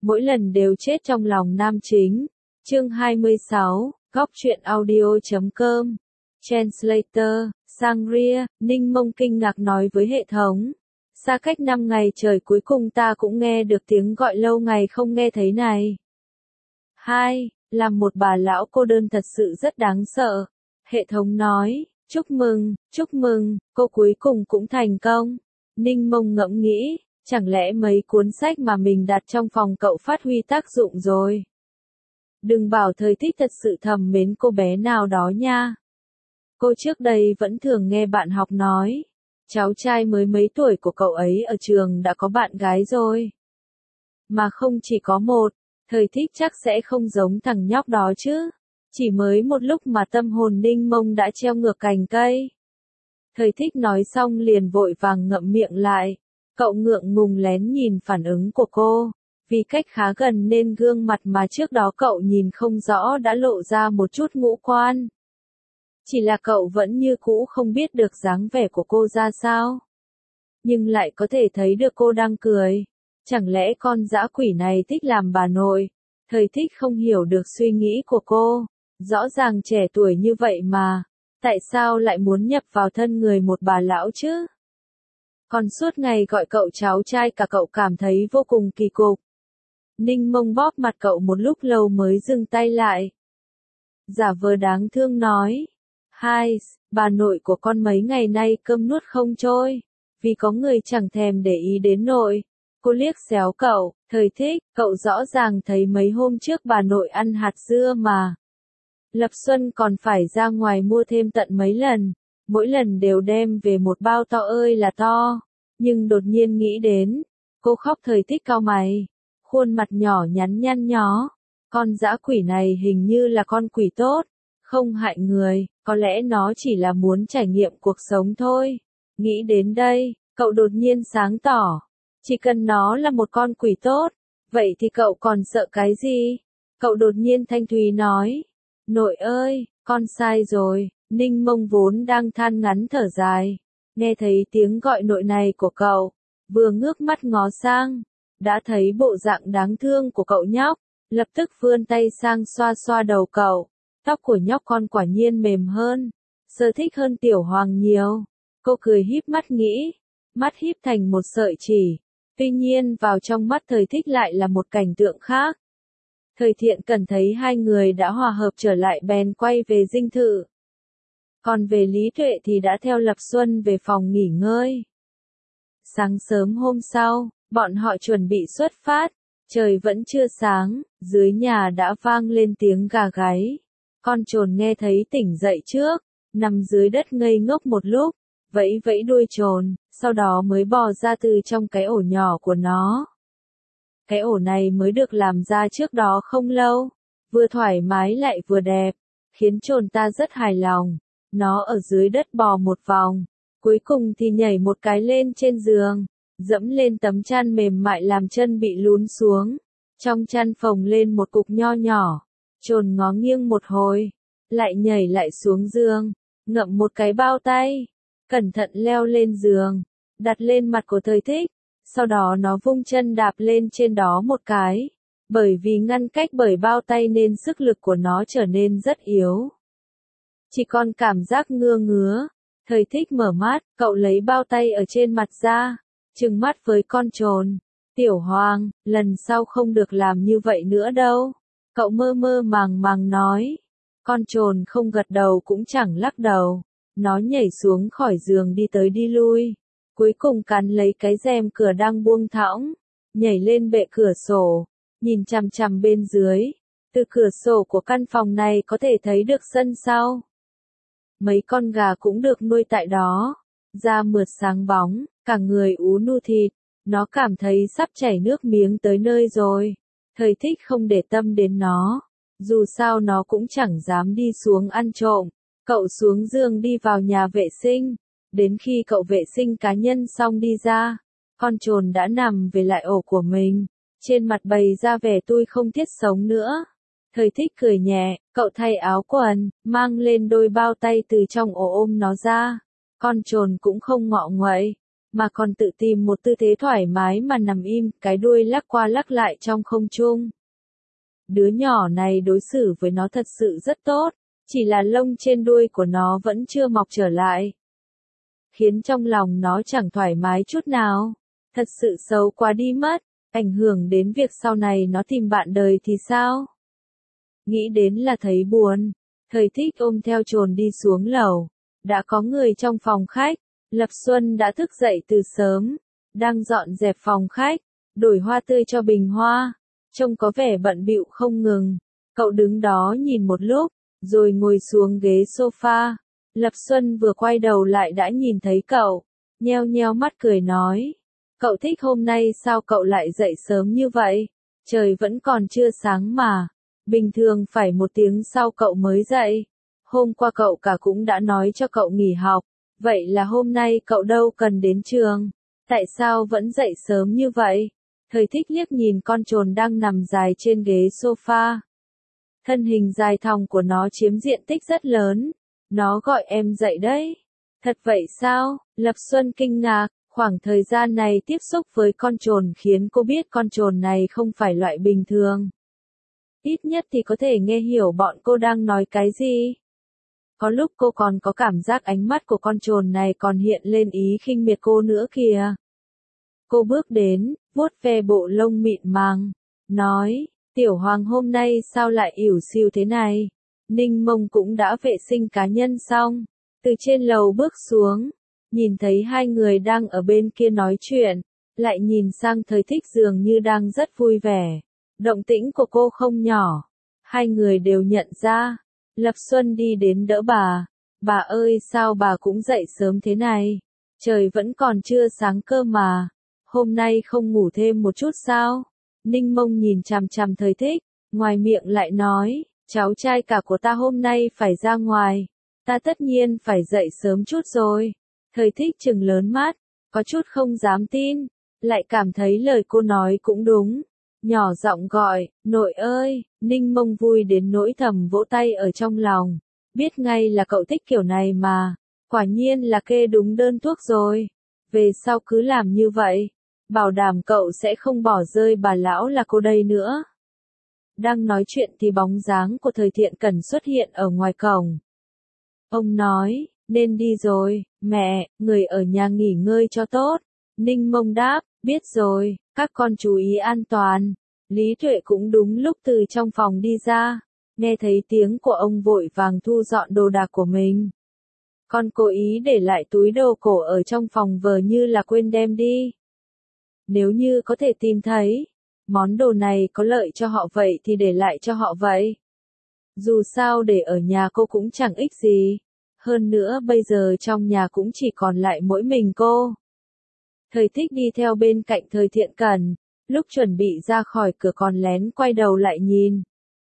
mỗi lần đều chết trong lòng nam chính. Chương 26, góc truyện audio.com. Translator, Sangria, Ninh Mông kinh ngạc nói với hệ thống. Xa cách 5 ngày trời cuối cùng ta cũng nghe được tiếng gọi lâu ngày không nghe thấy này. 2. Làm một bà lão cô đơn thật sự rất đáng sợ. Hệ thống nói, chúc mừng, cô cuối cùng cũng thành công. Ninh Mông ngẫm nghĩ, chẳng lẽ mấy cuốn sách mà mình đặt trong phòng cậu phát huy tác dụng rồi. Đừng bảo Thời Thích thật sự thầm mến cô bé nào đó nha. Cô trước đây vẫn thường nghe bạn học nói, cháu trai mới mấy tuổi của cậu ấy ở trường đã có bạn gái rồi. Mà không chỉ có một, Thời Thích chắc sẽ không giống thằng nhóc đó chứ. Chỉ mới một lúc mà tâm hồn Ninh Mông đã treo ngược cành cây. Thời Thích nói xong liền vội vàng ngậm miệng lại. Cậu ngượng ngùng lén nhìn phản ứng của cô. Vì cách khá gần nên gương mặt mà trước đó cậu nhìn không rõ đã lộ ra một chút ngũ quan. Chỉ là cậu vẫn như cũ không biết được dáng vẻ của cô ra sao. Nhưng lại có thể thấy được cô đang cười. Chẳng lẽ con dã quỷ này thích làm bà nội? Thời Thích không hiểu được suy nghĩ của cô. Rõ ràng trẻ tuổi như vậy mà. Tại sao lại muốn nhập vào thân người một bà lão chứ? Còn suốt ngày gọi cậu cháu trai cả cậu cảm thấy vô cùng kỳ cục. Ninh Mông bóp mặt cậu một lúc lâu mới dừng tay lại. Giả vờ đáng thương nói. Hai, bà nội của con mấy ngày nay cơm nuốt không trôi. Vì có người chẳng thèm để ý đến nội. Cô liếc xéo cậu, Thời Thích, cậu rõ ràng thấy mấy hôm trước bà nội ăn hạt dưa mà. Lập Xuân còn phải ra ngoài mua thêm tận mấy lần. Mỗi lần đều đem về một bao to ơi là to. Nhưng đột nhiên nghĩ đến. Cô khóc. Thời Thích cau mày. Khuôn mặt nhỏ nhắn nhăn nhó. Con dã quỷ này hình như là con quỷ tốt. Không hại người, có lẽ nó chỉ là muốn trải nghiệm cuộc sống thôi. Nghĩ đến đây, cậu đột nhiên sáng tỏ. Chỉ cần nó là một con quỷ tốt, vậy thì cậu còn sợ cái gì? Cậu đột nhiên thanh thúy nói. Nội ơi, con sai rồi. Ninh Mông vốn đang than ngắn thở dài. Nghe thấy tiếng gọi nội này của cậu, vừa ngước mắt ngó sang, đã thấy bộ dạng đáng thương của cậu nhóc, lập tức vươn tay sang xoa xoa đầu cậu. Tóc của nhóc con quả nhiên mềm hơn, Sở Thích hơn Tiểu Hoàng nhiều. Cô cười híp mắt nghĩ, mắt híp thành một sợi chỉ. Tuy nhiên vào trong mắt Thời Thích lại là một cảnh tượng khác. Thời Thiện Cần thấy hai người đã hòa hợp trở lại bèn quay về dinh thự. Còn về Lý Tuệ thì đã theo Lập Xuân về phòng nghỉ ngơi. Sáng sớm hôm sau, bọn họ chuẩn bị xuất phát. Trời vẫn chưa sáng, dưới nhà đã vang lên tiếng gà gáy. Con trồn nghe thấy tỉnh dậy trước, nằm dưới đất ngây ngốc một lúc, vẫy vẫy đuôi trồn, sau đó mới bò ra từ trong cái ổ nhỏ của nó. Cái ổ này mới được làm ra trước đó không lâu, vừa thoải mái lại vừa đẹp, khiến trồn ta rất hài lòng. Nó ở dưới đất bò một vòng, cuối cùng thì nhảy một cái lên trên giường, dẫm lên tấm chăn mềm mại làm chân bị lún xuống. Trong chăn phồng lên một cục nho nhỏ, trồn ngó nghiêng một hồi, lại nhảy lại xuống giường, ngậm một cái bao tay, cẩn thận leo lên giường, đặt lên mặt của Thời Thích, sau đó nó vung chân đạp lên trên đó một cái, bởi vì ngăn cách bởi bao tay nên sức lực của nó trở nên rất yếu. Chỉ còn cảm giác ngứa ngứa, Thời Thích mở mắt, cậu lấy bao tay ở trên mặt ra, trừng mắt với con trồn. Tiểu Hoàng, lần sau không được làm như vậy nữa đâu. Cậu mơ mơ màng màng nói. Con trồn không gật đầu cũng chẳng lắc đầu. Nó nhảy xuống khỏi giường đi tới đi lui. Cuối cùng cắn lấy cái rèm cửa đang buông thõng. Nhảy lên bệ cửa sổ. Nhìn chằm chằm bên dưới. Từ cửa sổ của căn phòng này có thể thấy được sân sau. Mấy con gà cũng được nuôi tại đó. Da mượt sáng bóng, cả người ú nu thịt. Nó cảm thấy sắp chảy nước miếng tới nơi rồi. Thời Thích không để tâm đến nó. Dù sao nó cũng chẳng dám đi xuống ăn trộm. Cậu xuống giường đi vào nhà vệ sinh. Đến khi cậu vệ sinh cá nhân xong đi ra, con trồn đã nằm về lại ổ của mình. Trên mặt bày ra vẻ tui không thiết sống nữa. Thời Thích cười nhẹ, cậu thay áo quần, mang lên đôi bao tay từ trong ổ ôm nó ra. Con trồn cũng không ngọ nguậy. mà còn tự tìm một tư thế thoải mái mà nằm im, cái đuôi lắc qua lắc lại trong không trung. Đứa nhỏ này đối xử với nó thật sự rất tốt, chỉ là lông trên đuôi của nó vẫn chưa mọc trở lại, khiến trong lòng nó chẳng thoải mái chút nào. Thật sự xấu quá đi mất, ảnh hưởng đến việc sau này nó tìm bạn đời thì sao? Nghĩ đến là thấy buồn, Thời Thích ôm theo Trồn đi xuống lầu. Đã có người trong phòng khách, Lập Xuân đã thức dậy từ sớm, đang dọn dẹp phòng khách, đổi hoa tươi cho bình hoa, trông có vẻ bận bịu không ngừng. Cậu đứng đó nhìn một lúc, rồi ngồi xuống ghế sofa. Lập Xuân vừa quay đầu lại đã nhìn thấy cậu, nheo nheo mắt cười nói. Cậu Thích, hôm nay sao cậu lại dậy sớm như vậy? Trời vẫn còn chưa sáng mà. Bình thường phải 1 tiếng sau cậu mới dậy. Hôm qua cậu cả cũng đã nói cho cậu nghỉ học. Vậy là hôm nay cậu đâu cần đến trường. Tại sao vẫn dậy sớm như vậy? Thời Thích liếc nhìn con Trồn đang nằm dài trên ghế sofa. Thân hình dài thòng của nó chiếm diện tích rất lớn. Nó gọi em dậy đấy. Thật vậy sao? Lập Xuân kinh ngạc. Khoảng thời gian này tiếp xúc với con Trồn khiến cô biết con Trồn này không phải loại bình thường. Ít nhất thì có thể nghe hiểu bọn cô đang nói cái gì. Có lúc cô còn có cảm giác ánh mắt của con Trồn này còn hiện lên ý khinh miệt cô nữa kìa. Cô bước đến, vuốt ve bộ lông mịn màng, nói, Tiểu Hoàng hôm nay sao lại ỉu xìu thế này? Ninh Mông cũng đã vệ sinh cá nhân xong, từ trên lầu bước xuống, nhìn thấy hai người đang ở bên kia nói chuyện, lại nhìn sang Thời Thích dường như đang rất vui vẻ. Động tĩnh của cô không nhỏ, hai người đều nhận ra. Lập Xuân đi đến đỡ bà. Bà ơi, sao bà cũng dậy sớm thế này? Trời vẫn còn chưa sáng cơ mà. Hôm nay không ngủ thêm một chút sao? Ninh Mông nhìn chằm chằm Thời Thích, ngoài miệng lại nói, cháu trai cả của ta hôm nay phải ra ngoài. Ta tất nhiên phải dậy sớm chút rồi. Thời Thích trừng lớn mắt, có chút không dám tin, lại cảm thấy lời cô nói cũng đúng. Nhỏ giọng gọi, nội ơi. Ninh Mông vui đến nỗi thầm vỗ tay ở trong lòng. Biết ngay là cậu thích kiểu này mà. Quả nhiên là kê đúng đơn thuốc rồi. Về sau cứ làm như vậy. Bảo đảm cậu sẽ không bỏ rơi bà lão là cô đây nữa. Đang nói chuyện thì bóng dáng của Thời Thiện Cẩn xuất hiện ở ngoài cổng. Ông nói, nên đi rồi, mẹ, người ở nhà nghỉ ngơi cho tốt. Ninh Mông đáp, biết rồi, các con chú ý an toàn. Lý Tuệ cũng đúng lúc từ trong phòng đi ra, nghe thấy tiếng của ông vội vàng thu dọn đồ đạc của mình. Con cố ý để lại túi đồ cổ ở trong phòng vờ như là quên đem đi. Nếu như có thể tìm thấy, món đồ này có lợi cho họ vậy thì để lại cho họ vậy. Dù sao để ở nhà cô cũng chẳng ích gì. Hơn nữa bây giờ trong nhà cũng chỉ còn lại mỗi mình cô. Thời Thích đi theo bên cạnh Thời Thiện Cẩn, lúc chuẩn bị ra khỏi cửa còn lén quay đầu lại nhìn.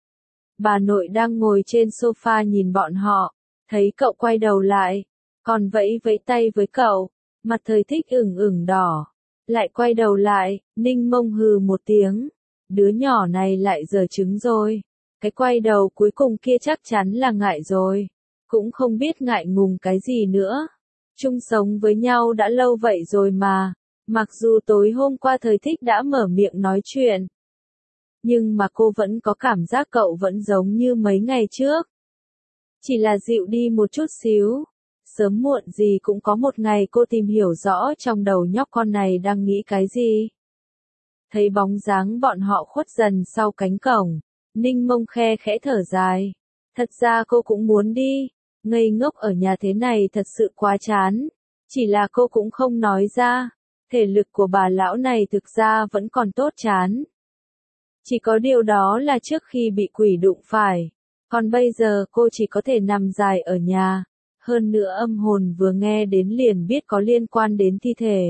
Bà nội đang ngồi trên sofa nhìn bọn họ, thấy cậu quay đầu lại, còn vẫy vẫy tay với cậu, mặt Thời Thích ửng ửng đỏ. Lại quay đầu lại, Ninh Mông hừ một tiếng, đứa nhỏ này lại giở trứng rồi. Cái quay đầu cuối cùng kia chắc chắn là ngại rồi, cũng không biết ngại ngùng cái gì nữa. Chung sống với nhau đã lâu vậy rồi mà. Mặc dù tối hôm qua Thời Thích đã mở miệng nói chuyện, nhưng mà cô vẫn có cảm giác cậu vẫn giống như mấy ngày trước. Chỉ là dịu đi một chút xíu. Sớm muộn gì cũng có một ngày cô tìm hiểu rõ trong đầu nhóc con này đang nghĩ cái gì. Thấy bóng dáng bọn họ khuất dần sau cánh cổng, Ninh Mông khe khẽ thở dài. Thật ra cô cũng muốn đi, ngây ngốc ở nhà thế này thật sự quá chán. Chỉ là cô cũng không nói ra. Thể lực của bà lão này thực ra vẫn còn tốt chán. Chỉ có điều đó là trước khi bị quỷ đụng phải. Còn bây giờ cô chỉ có thể nằm dài ở nhà. Hơn nữa âm hồn vừa nghe đến liền biết có liên quan đến thi thể.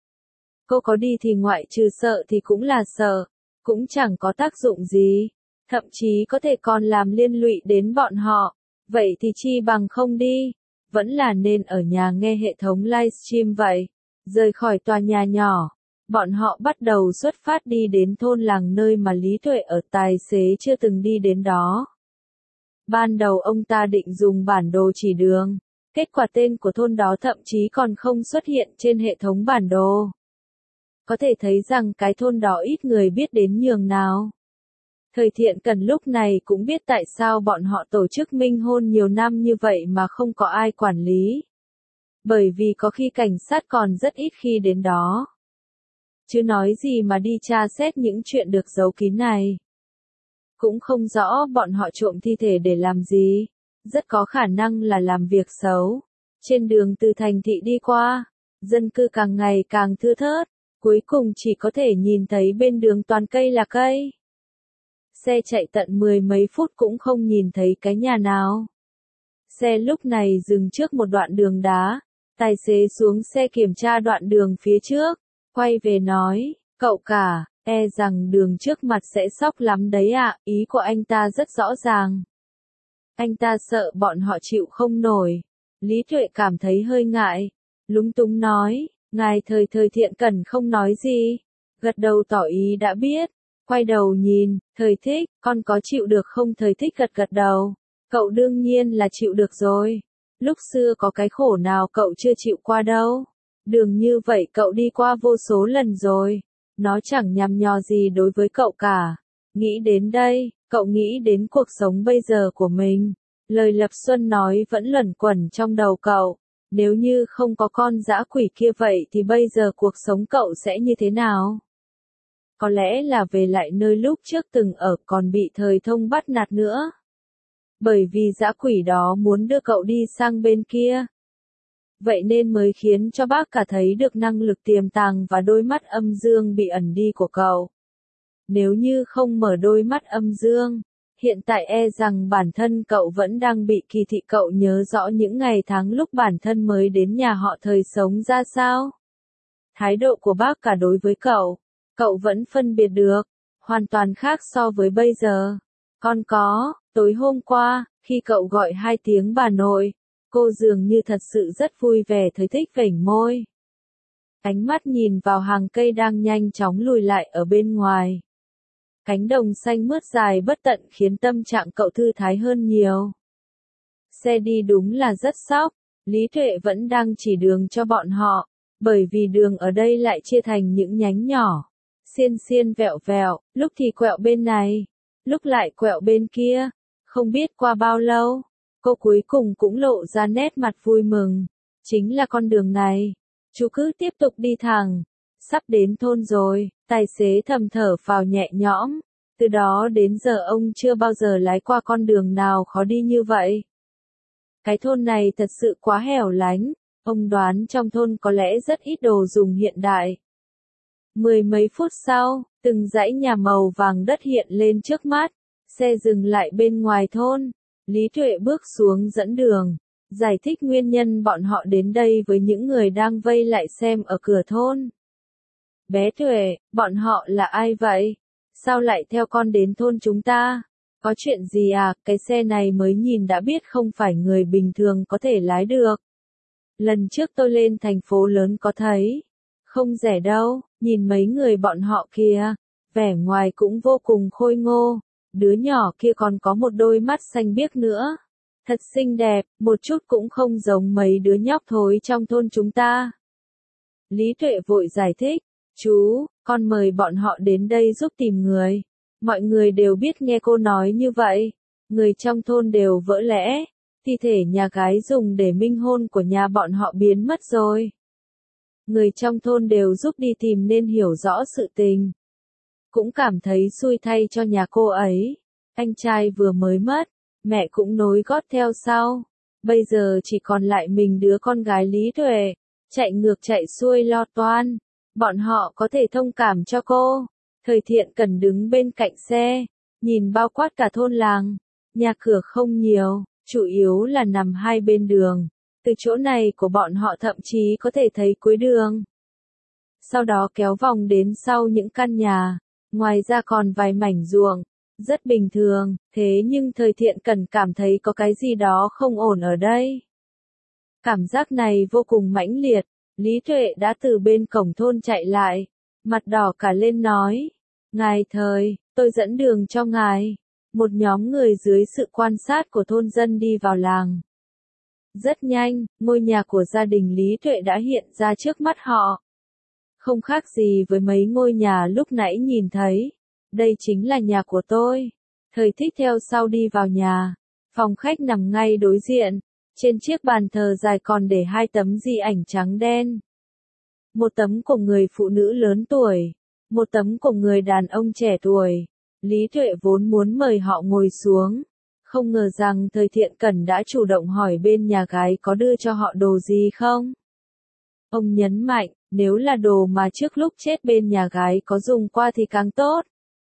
Cô có đi thì ngoại trừ sợ thì cũng là sợ. Cũng chẳng có tác dụng gì. Thậm chí có thể còn làm liên lụy đến bọn họ. Vậy thì chi bằng không đi. Vẫn là nên ở nhà nghe hệ thống livestream vậy. Rời khỏi tòa nhà nhỏ, bọn họ bắt đầu xuất phát đi đến thôn làng nơi mà Lý Tuệ ở, tài xế chưa từng đi đến đó. Ban đầu ông ta định dùng bản đồ chỉ đường, Kết quả tên của thôn đó thậm chí còn không xuất hiện trên hệ thống bản đồ. Có thể thấy rằng cái thôn đó ít người biết đến nhường nào. Thời Thiện Cần lúc này cũng biết tại sao bọn họ tổ chức minh hôn nhiều năm như vậy mà không có ai quản lý. Bởi vì có khi cảnh sát còn rất ít khi đến đó. Chứ nói gì mà đi tra xét những chuyện được giấu kín này. Cũng không rõ bọn họ trộm thi thể để làm gì. Rất có khả năng là làm việc xấu. Trên đường từ thành thị đi qua, dân cư càng ngày càng thưa thớt. Cuối cùng chỉ có thể nhìn thấy bên đường toàn cây là cây. Xe chạy tận 10 mấy phút cũng không nhìn thấy cái nhà nào. Xe lúc này dừng trước một đoạn đường đá. Tài xế xuống xe kiểm tra đoạn đường phía trước. Quay về nói, cậu cả, e rằng đường trước mặt sẽ sóc lắm đấy ạ. Ý của anh ta rất rõ ràng. Anh ta sợ bọn họ chịu không nổi. Lý Tuệ cảm thấy hơi ngại. Lúng túng nói, ngài Thời Thiện Cần không nói gì. Gật đầu tỏ ý đã biết. Quay đầu nhìn, Thời Thích, con có chịu được không? Thời Thích gật gật đầu. Cậu đương nhiên là chịu được rồi. Lúc xưa có cái khổ nào cậu chưa chịu qua đâu. Đường như vậy cậu đi qua vô số lần rồi. Nó chẳng nhằm nhò gì đối với cậu cả. Nghĩ đến đây, cậu nghĩ đến cuộc sống bây giờ của mình. Lời Lập Xuân nói vẫn luẩn quẩn trong đầu cậu. Nếu như không có con dã quỷ kia vậy thì bây giờ cuộc sống cậu sẽ như thế nào? Có lẽ là về lại nơi lúc trước từng ở còn bị Thời Thông bắt nạt nữa. Bởi vì dã quỷ đó muốn đưa cậu đi sang bên kia. Vậy nên mới khiến cho bác cả thấy được năng lực tiềm tàng và đôi mắt âm dương bị ẩn đi của cậu. Nếu như không mở đôi mắt âm dương, hiện tại e rằng bản thân cậu vẫn đang bị kỳ thị. Cậu nhớ rõ những ngày tháng lúc bản thân mới đến nhà họ Thời sống ra sao? Thái độ của bác cả đối với cậu vẫn phân biệt được, hoàn toàn khác so với bây giờ. Con có, tối hôm qua, khi cậu gọi 2 tiếng bà nội, cô dường như thật sự rất vui vẻ. Thời Thích vểnh môi. Ánh mắt nhìn vào hàng cây đang nhanh chóng lùi lại ở bên ngoài. Cánh đồng xanh mướt dài bất tận khiến tâm trạng cậu thư thái hơn nhiều. Xe đi đúng là rất sóc, Lý Tuệ vẫn đang chỉ đường cho bọn họ, bởi vì đường ở đây lại chia thành những nhánh nhỏ. Xiên xiên vẹo vẹo, lúc thì quẹo bên này, lúc lại quẹo bên kia. Không biết qua bao lâu, cô cuối cùng cũng lộ ra nét mặt vui mừng. Chính là con đường này. Chú cứ tiếp tục đi thẳng. Sắp đến thôn rồi, tài xế thầm thở phào nhẹ nhõm. Từ đó đến giờ ông chưa bao giờ lái qua con đường nào khó đi như vậy. Cái thôn này thật sự quá hẻo lánh. Ông đoán trong thôn có lẽ rất ít đồ dùng hiện đại. 10 mấy phút sau, từng dãy nhà màu vàng đất hiện lên trước mắt. Xe dừng lại bên ngoài thôn. Lý Tuệ bước xuống dẫn đường, giải thích nguyên nhân bọn họ đến đây với những người đang vây lại xem ở cửa thôn. Bé Tuệ, bọn họ là ai vậy? Sao lại theo con đến thôn chúng ta? Có chuyện gì à? Cái xe này mới nhìn đã biết không phải người bình thường có thể lái được. Lần trước tôi lên thành phố lớn có thấy. Không rẻ đâu, nhìn mấy người bọn họ kìa. Vẻ ngoài cũng vô cùng khôi ngô. Đứa nhỏ kia còn có một đôi mắt xanh biếc nữa. Thật xinh đẹp, một chút cũng không giống mấy đứa nhóc thối trong thôn chúng ta. Lý Tuệ vội giải thích. Chú, con mời bọn họ đến đây giúp tìm người. Mọi người đều biết nghe cô nói như vậy. Người trong thôn đều vỡ lẽ. Thi thể nhà gái dùng để minh hôn của nhà bọn họ biến mất rồi. Người trong thôn đều giúp đi tìm nên hiểu rõ sự tình. Cũng cảm thấy xui thay cho nhà cô ấy. Anh trai vừa mới mất, mẹ cũng nối gót theo sau. Bây giờ chỉ còn lại mình đứa con gái Lý Tuệ, chạy ngược chạy xuôi lo toan. Bọn họ có thể thông cảm cho cô. Thời Thiện Cần đứng bên cạnh xe, nhìn bao quát cả thôn làng. Nhà cửa không nhiều, chủ yếu là nằm hai bên đường. Từ chỗ này của bọn họ thậm chí có thể thấy cuối đường. Sau đó kéo vòng đến sau những căn nhà. Ngoài ra còn vài mảnh ruộng. Rất bình thường, thế nhưng Thời Thiện Cần cảm thấy có cái gì đó không ổn ở đây. Cảm giác này vô cùng mãnh liệt. Lý Tuệ đã từ bên cổng thôn chạy lại. Mặt đỏ cả lên nói. Ngài Thời, tôi dẫn đường cho ngài. Một nhóm người dưới sự quan sát của thôn dân đi vào làng. Rất nhanh, ngôi nhà của gia đình Lý Tuệ đã hiện ra trước mắt họ. Không khác gì với mấy ngôi nhà lúc nãy nhìn thấy. Đây chính là nhà của tôi. Thời Thích theo sau đi vào nhà. Phòng khách nằm ngay đối diện. Trên chiếc bàn thờ dài còn để hai tấm di ảnh trắng đen. Một tấm của người phụ nữ lớn tuổi. Một tấm của người đàn ông trẻ tuổi. Lý Tuệ vốn muốn mời họ ngồi xuống. Không ngờ rằng Thời Thiện Cẩn đã chủ động hỏi bên nhà gái có đưa cho họ đồ gì không. Ông nhấn mạnh, nếu là đồ mà trước lúc chết bên nhà gái có dùng qua thì càng tốt.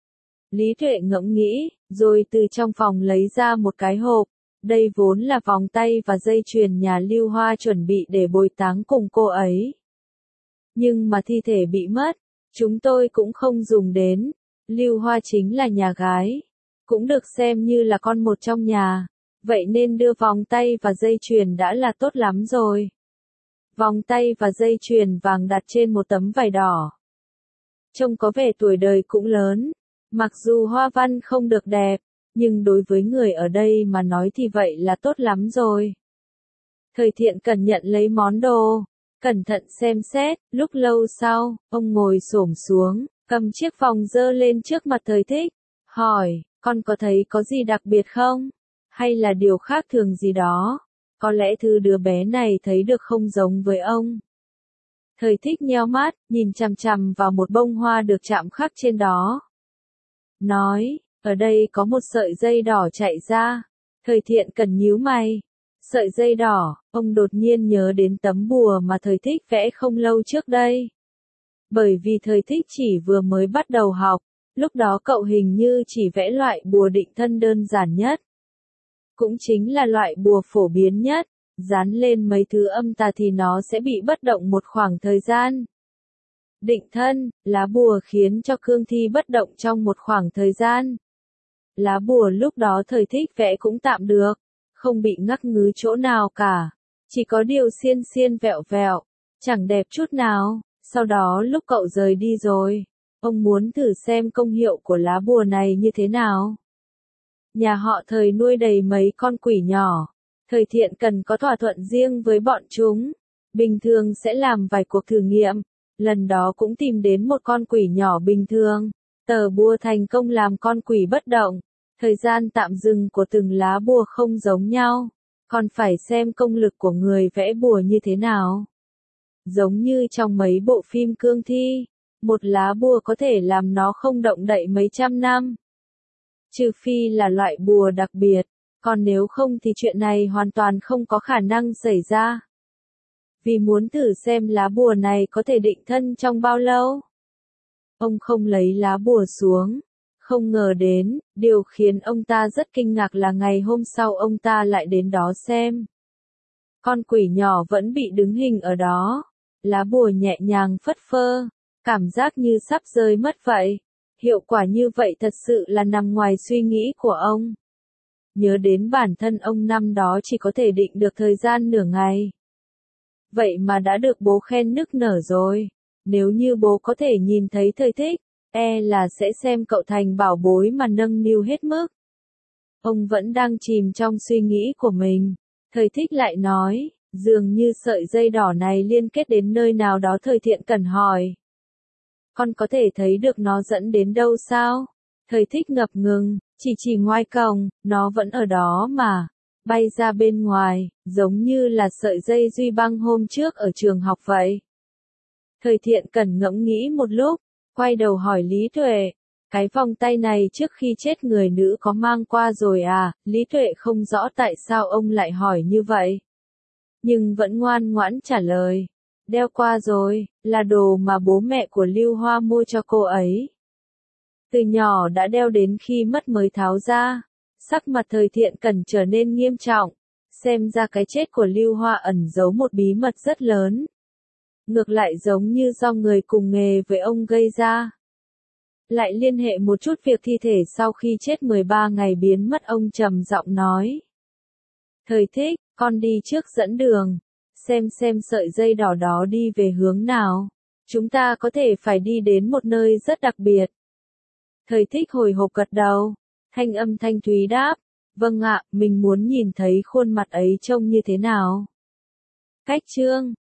Lý Tuệ ngẫm nghĩ, rồi từ trong phòng lấy ra một cái hộp. Đây vốn là vòng tay và dây chuyền nhà Lưu Hoa chuẩn bị để bồi táng cùng cô ấy. Nhưng mà thi thể bị mất, chúng tôi cũng không dùng đến. Lưu Hoa chính là nhà gái, cũng được xem như là con một trong nhà, vậy nên đưa vòng tay và dây chuyền đã là tốt lắm rồi. Vòng tay và dây chuyền vàng đặt trên một tấm vải đỏ. Trông có vẻ tuổi đời cũng lớn, mặc dù hoa văn không được đẹp, nhưng đối với người ở đây mà nói thì vậy là tốt lắm rồi. Thời Thiện Cẩn nhận lấy món đồ, cẩn thận xem xét, lúc lâu sau, ông ngồi xổm xuống, cầm chiếc vòng giơ lên trước mặt Thời Thích, hỏi, con có thấy có gì đặc biệt không? Hay là điều khác thường gì đó? Có lẽ thứ đứa bé này thấy được không giống với ông. Thời Thích nheo mắt, nhìn chằm chằm vào một bông hoa được chạm khắc trên đó. Nói, ở đây có một sợi dây đỏ chạy ra. Thời Thiện Cẩn nhíu mày. Sợi dây đỏ, ông đột nhiên nhớ đến tấm bùa mà Thời Thích vẽ không lâu trước đây. Bởi vì Thời Thích chỉ vừa mới bắt đầu học, lúc đó cậu hình như chỉ vẽ loại bùa định thân đơn giản nhất. Cũng chính là loại bùa phổ biến nhất, dán lên mấy thứ âm tà thì nó sẽ bị bất động một khoảng thời gian. Định thân, lá bùa khiến cho cương thi bất động trong một khoảng thời gian. Lá bùa lúc đó Thời Thích vẽ cũng tạm được, không bị ngắc ngứ chỗ nào cả, chỉ có điều xiên xiên vẹo vẹo, chẳng đẹp chút nào. Sau đó lúc cậu rời đi rồi, ông muốn thử xem công hiệu của lá bùa này như thế nào. Nhà họ Thời nuôi đầy mấy con quỷ nhỏ, Thời Thiện Cẩn có thỏa thuận riêng với bọn chúng, bình thường sẽ làm vài cuộc thử nghiệm, lần đó cũng tìm đến một con quỷ nhỏ bình thường, tờ bùa thành công làm con quỷ bất động, thời gian tạm dừng của từng lá bùa không giống nhau, còn phải xem công lực của người vẽ bùa như thế nào. Giống như trong mấy bộ phim cương thi, một lá bùa có thể làm nó không động đậy mấy trăm năm. Trừ phi là loại bùa đặc biệt, còn nếu không thì chuyện này hoàn toàn không có khả năng xảy ra. Vì muốn thử xem lá bùa này có thể định thân trong bao lâu. Ông không lấy lá bùa xuống, không ngờ đến, điều khiến ông ta rất kinh ngạc là ngày hôm sau ông ta lại đến đó xem. Con quỷ nhỏ vẫn bị đứng hình ở đó, lá bùa nhẹ nhàng phất phơ, cảm giác như sắp rơi mất vậy. Hiệu quả như vậy thật sự là nằm ngoài suy nghĩ của ông. Nhớ đến bản thân ông năm đó chỉ có thể định được thời gian nửa ngày. Vậy mà đã được bố khen nức nở rồi. Nếu như bố có thể nhìn thấy Thời Thích, là sẽ xem cậu thành bảo bối mà nâng niu hết mức. Ông vẫn đang chìm trong suy nghĩ của mình. Thời Thích lại nói, dường như sợi dây đỏ này liên kết đến nơi nào đó. Thời Thiện Cẩn hỏi. Con có thể thấy được nó dẫn đến đâu sao? Thời Thích ngập ngừng, chỉ ngoài cổng, nó vẫn ở đó mà. Bay ra bên ngoài, giống như là sợi dây duy băng hôm trước ở trường học vậy. Thời Thiện Cẩn ngẫm nghĩ một lúc, quay đầu hỏi Lý Tuệ. Cái vòng tay này trước khi chết người nữ có mang qua rồi à? Lý Tuệ không rõ tại sao ông lại hỏi như vậy. Nhưng vẫn ngoan ngoãn trả lời. Đeo qua rồi, là đồ mà bố mẹ của Lưu Hoa mua cho cô ấy. Từ nhỏ đã đeo đến khi mất mới tháo ra. Sắc mặt Thời Thiện Cẩn trở nên nghiêm trọng. Xem ra cái chết của Lưu Hoa ẩn giấu một bí mật rất lớn. Ngược lại giống như do người cùng nghề với ông gây ra. Lại liên hệ một chút việc thi thể sau khi chết 13 ngày biến mất. Ông trầm giọng nói. Thời Thích, con đi trước dẫn đường. Xem sợi dây đỏ đó đi về hướng nào. Chúng ta có thể phải đi đến một nơi rất đặc biệt. Thời Thích hồi hộp gật đầu. Thanh âm thanh thúy đáp. Vâng ạ, mình muốn nhìn thấy khuôn mặt ấy trông như thế nào. Cách chương